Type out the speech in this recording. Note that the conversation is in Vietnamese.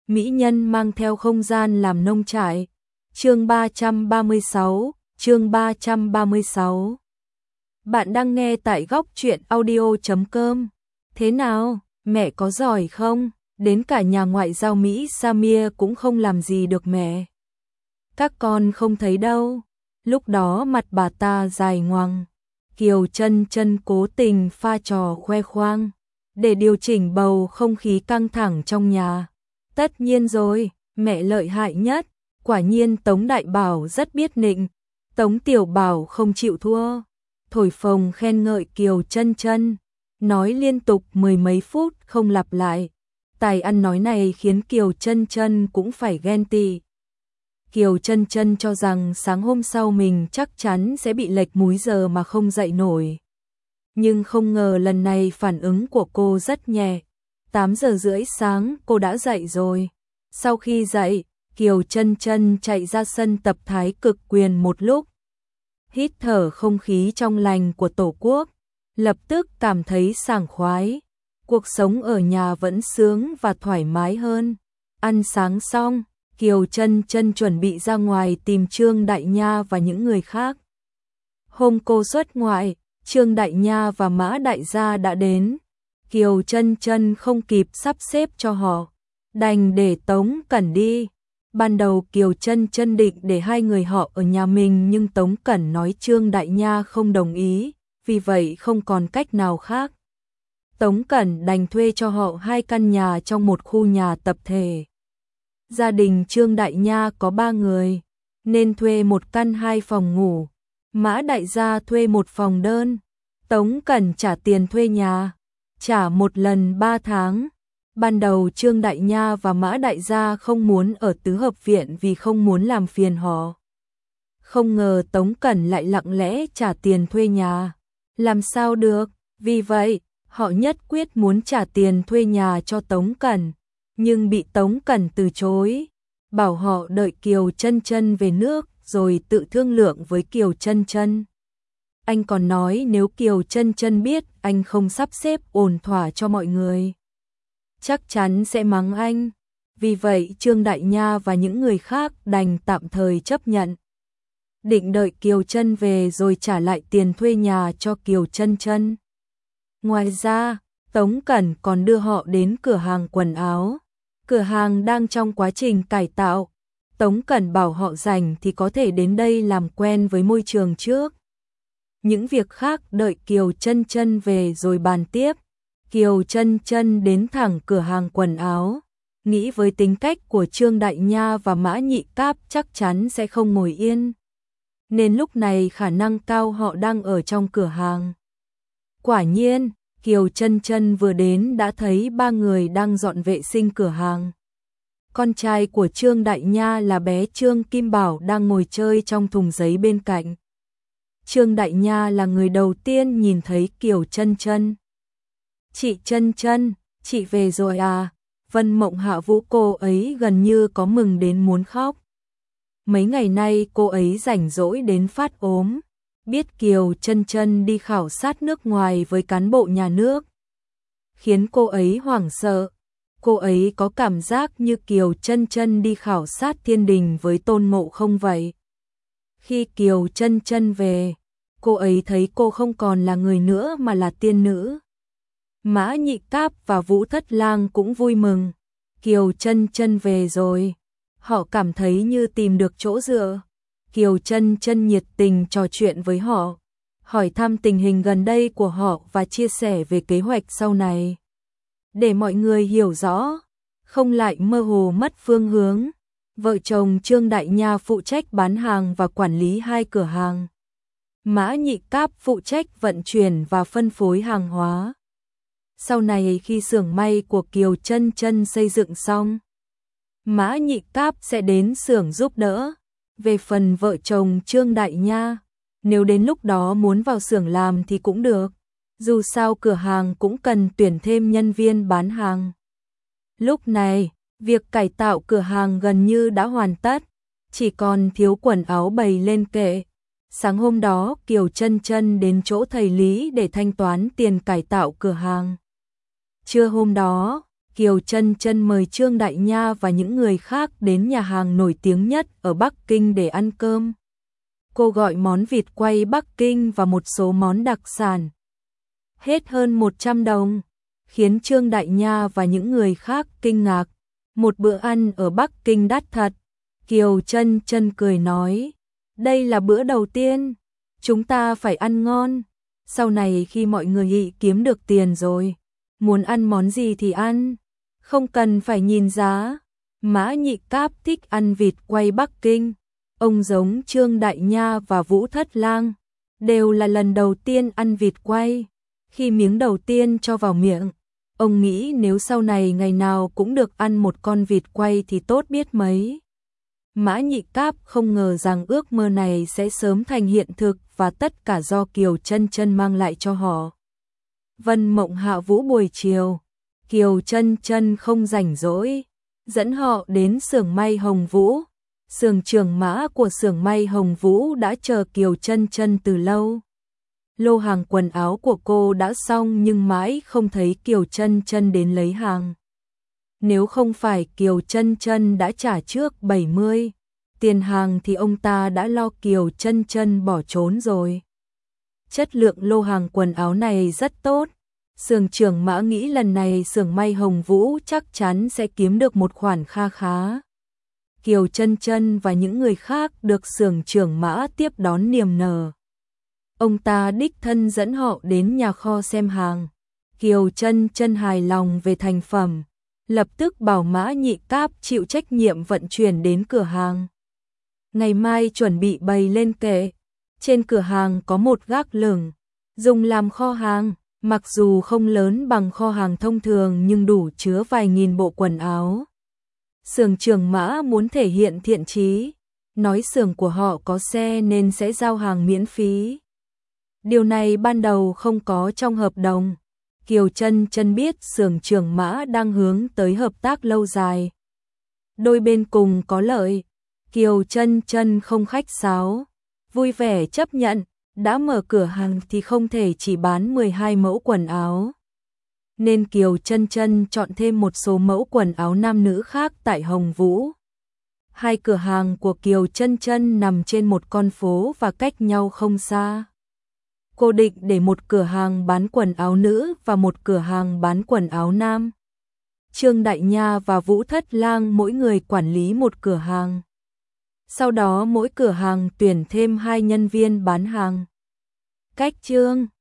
mỹ nhân mang theo không gian làm nông trại. Chương 336. Bạn đang nghe tại góc truyện audio.com. Thế nào, mẹ có giỏi không? Đến cả nhà ngoại giao Mỹ Samir cũng không làm gì được mẹ. Các con không thấy đâu. Lúc đó mặt bà ta dài ngoằng. Kiều Chân Chân cố tình pha trò khoe khoang để điều chỉnh bầu không khí căng thẳng trong nhà. Tất nhiên rồi, mẹ lợi hại nhất. Quả nhiên Tống Đại Bảo rất biết nịnh. Tống Tiểu Bảo không chịu thua, thổi phồng khen ngợi Kiều Chân Chân, nói liên tục mười mấy phút không lặp lại. Tài ăn nói này khiến Kiều Chân Chân cũng phải ghen tị. Kiều Chân Chân cho rằng sáng hôm sau mình chắc chắn sẽ bị lệch múi giờ mà không dậy nổi. Nhưng không ngờ lần này phản ứng của cô rất nhẹ. 8 giờ rưỡi sáng cô đã dậy rồi. Sau khi dậy, Kiều Chân Chân chạy ra sân tập thái cực quyền một lúc. Hít thở không khí trong lành của Tổ quốc, lập tức cảm thấy sảng khoái. Cuộc sống ở nhà vẫn sướng và thoải mái hơn. Ăn sáng xong, Kiều Chân Chân chuẩn bị ra ngoài tìm Trương Đại Nha và những người khác. Hôm cô xuất ngoại, Trương Đại Nha và Mã Đại Gia đã đến. Kiều Chân Chân không kịp sắp xếp cho họ, đành để Tống Cẩn đi. Ban đầu Kiều Chân Chân định để hai người họ ở nhà mình, nhưng Tống Cẩn nói Trương Đại Nha không đồng ý, vì vậy không còn cách nào khác. Tống Cẩn đành thuê cho họ 2 căn nhà trong một khu nhà tập thể. Gia đình Trương Đại Nha có 3 người, nên thuê 1 căn 2 phòng ngủ. Mã Đại Gia thuê 1 phòng đơn. Tống Cẩn trả tiền thuê nhà, trả một lần 3 tháng. Ban đầu Trương Đại Nha và Mã Đại Gia không muốn ở tứ hợp viện vì không muốn làm phiền họ. Không ngờ Tống Cẩn lại lặng lẽ trả tiền thuê nhà. Làm sao được, vì vậy họ nhất quyết muốn trả tiền thuê nhà cho Tống Cẩn, nhưng bị Tống Cẩn từ chối, bảo họ đợi Kiều Chân Chân về nước rồi tự thương lượng với Kiều Chân Chân. Anh còn nói nếu Kiều Chân Chân biết anh không sắp xếp ổn thỏa cho mọi người, chắc chắn sẽ mắng anh. Vì vậy Trương Đại Nha và những người khác đành tạm thời chấp nhận, định đợi Kiều Chân về rồi trả lại tiền thuê nhà cho Kiều Chân Chân. Ngoài ra, Tống Cẩn còn đưa họ đến cửa hàng quần áo. Cửa hàng đang trong quá trình cải tạo. Tống Cẩn bảo họ rảnh thì có thể đến đây làm quen với môi trường trước. Những việc khác đợi Kiều Chân Chân về rồi bàn tiếp. Kiều Chân Chân đến thẳng cửa hàng quần áo, nghĩ với tính cách của Trương Đại Nha và Mã Nhị Cáp chắc chắn sẽ không ngồi yên, nên lúc này khả năng cao họ đang ở trong cửa hàng. Quả nhiên, Kiều Chân Chân vừa đến đã thấy 3 người đang dọn vệ sinh cửa hàng. Con trai của Trương Đại Nha là bé Trương Kim Bảo đang ngồi chơi trong thùng giấy bên cạnh. Trương Đại Nha là người đầu tiên nhìn thấy Kiều Chân Chân. Chị Chân Chân, chị về rồi à? Vân Mộng hạ vũ cô ấy gần như có mừng đến muốn khóc. Mấy ngày nay cô ấy rảnh rỗi đến phát ốm. Biết Kiều Chân Chân đi khảo sát nước ngoài với cán bộ nhà nước, khiến cô ấy hoảng sợ. Cô ấy có cảm giác như Kiều Chân Chân đi khảo sát thiên đình với Tôn Ngộ Không vậy. Khi Kiều Chân Chân về, cô ấy thấy cô không còn là người nữa mà là tiên nữ. Mã Nhị Cáp và Vũ Thất Lang cũng vui mừng. Kiều Chân Chân về rồi, họ cảm thấy như tìm được chỗ dựa. Kiều Chân Chân nhiệt tình trò chuyện với họ, hỏi thăm tình hình gần đây của họ và chia sẻ về kế hoạch sau này, để mọi người hiểu rõ, không lại mơ hồ mất phương hướng. Vợ chồng Trương Đại Nha phụ trách bán hàng và quản lý 2 cửa hàng. Mã Nhị Cáp phụ trách vận chuyển và phân phối hàng hóa. Sau này khi xưởng may của Kiều Chân Chân xây dựng xong, Mã Nhị Cáp sẽ đến xưởng giúp đỡ. Về phần vợ chồng Trương Đại Nha, nếu đến lúc đó muốn vào xưởng làm thì cũng được. Dù sao cửa hàng cũng cần tuyển thêm nhân viên bán hàng. Lúc này, việc cải tạo cửa hàng gần như đã hoàn tất, chỉ còn thiếu quần áo bày lên kệ. Sáng hôm đó Kiều Chân Chân đến chỗ thầy Lý để thanh toán tiền cải tạo cửa hàng. Trưa hôm đó, Kiều Chân Chân mời Trương Đại Nha và những người khác đến nhà hàng nổi tiếng nhất ở Bắc Kinh để ăn cơm. Cô gọi món vịt quay Bắc Kinh và một số món đặc sản. Hết hơn 100 đồng, khiến Trương Đại Nha và những người khác kinh ngạc. Một bữa ăn ở Bắc Kinh đắt thật. Kiều Chân Chân cười nói, đây là bữa đầu tiên, chúng ta phải ăn ngon. Sau này khi mọi người kiếm được tiền rồi, muốn ăn món gì thì ăn, không cần phải nhìn giá. Mã Nhị Cáp thích ăn vịt quay Bắc Kinh. Ông giống Trương Đại Nha và Vũ Thất Lang, đều là lần đầu tiên ăn vịt quay. Khi miếng đầu tiên cho vào miệng, ông nghĩ nếu sau này ngày nào cũng được ăn một con vịt quay thì tốt biết mấy. Mã Nhị Cáp không ngờ rằng ước mơ này sẽ sớm thành hiện thực và tất cả do Kiều Chân Chân mang lại cho họ. Vân Mộng Hạ Vũ buổi chiều, Kiều Chân Chân không rảnh rỗi, dẫn họ đến xưởng may Hồng Vũ. Xưởng trưởng Mã của xưởng may Hồng Vũ đã chờ Kiều Chân Chân từ lâu. Lô hàng quần áo của cô đã xong nhưng mãi không thấy Kiều Chân Chân đến lấy hàng. Nếu không phải Kiều Chân Chân đã trả trước 70 tiền hàng thì ông ta đã lo Kiều Chân Chân bỏ trốn rồi. Chất lượng lô hàng quần áo này rất tốt. Xưởng trưởng Mã nghĩ lần này xưởng may Hồng Vũ chắc chắn sẽ kiếm được một khoản kha khá. Kiều Chân Chân và những người khác được xưởng trưởng Mã tiếp đón niềm nở. Ông ta đích thân dẫn họ đến nhà kho xem hàng. Kiều Chân Chân hài lòng về thành phẩm, lập tức bảo Mã Nhị Cáp chịu trách nhiệm vận chuyển đến cửa hàng. Ngày mai chuẩn bị bày lên kệ. Trên cửa hàng có một gác lửng, dùng làm kho hàng, mặc dù không lớn bằng kho hàng thông thường nhưng đủ chứa vài nghìn bộ quần áo. Xưởng trưởng Mã muốn thể hiện thiện chí, nói xưởng của họ có xe nên sẽ giao hàng miễn phí. Điều này ban đầu không có trong hợp đồng. Kiều Chân Chân biết xưởng trưởng Mã đang hướng tới hợp tác lâu dài. Đôi bên cùng có lợi. Kiều Chân Chân không khách sáo, vui vẻ chấp nhận, đã mở cửa hàng thì không thể chỉ bán 12 mẫu quần áo. Nên Kiều Chân Chân chọn thêm một số mẫu quần áo nam nữ khác tại Hồng Vũ. Hai cửa hàng của Kiều Chân Chân nằm trên một con phố và cách nhau không xa. Cô định để một cửa hàng bán quần áo nữ và một cửa hàng bán quần áo nam. Trương Đại Nha và Vũ Thất Lang mỗi người quản lý một cửa hàng. Sau đó mỗi cửa hàng tuyển thêm 2 nhân viên bán hàng. Cách Trương